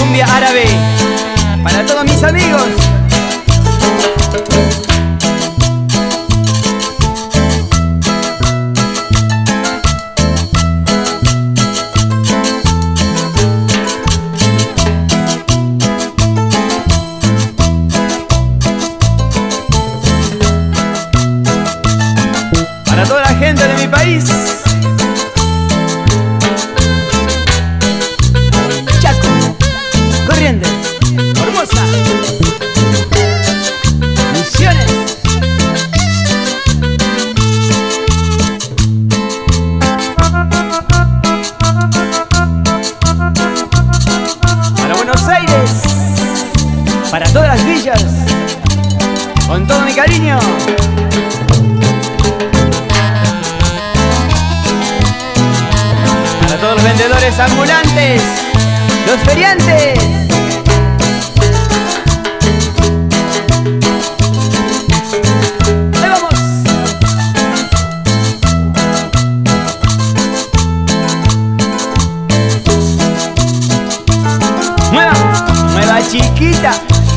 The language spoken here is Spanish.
cumbia árabe para todos mis amigos. Para toda la gente de mi país. Chaco, Corrientes, Formosa, Misiones. Para Buenos Aires, para todas las villas, con todo mi cariño. Para todos los vendedores ambulantes, los feriantes. ¡Ahí vamos! ¡Mueva! ¡Mueva, chiquita!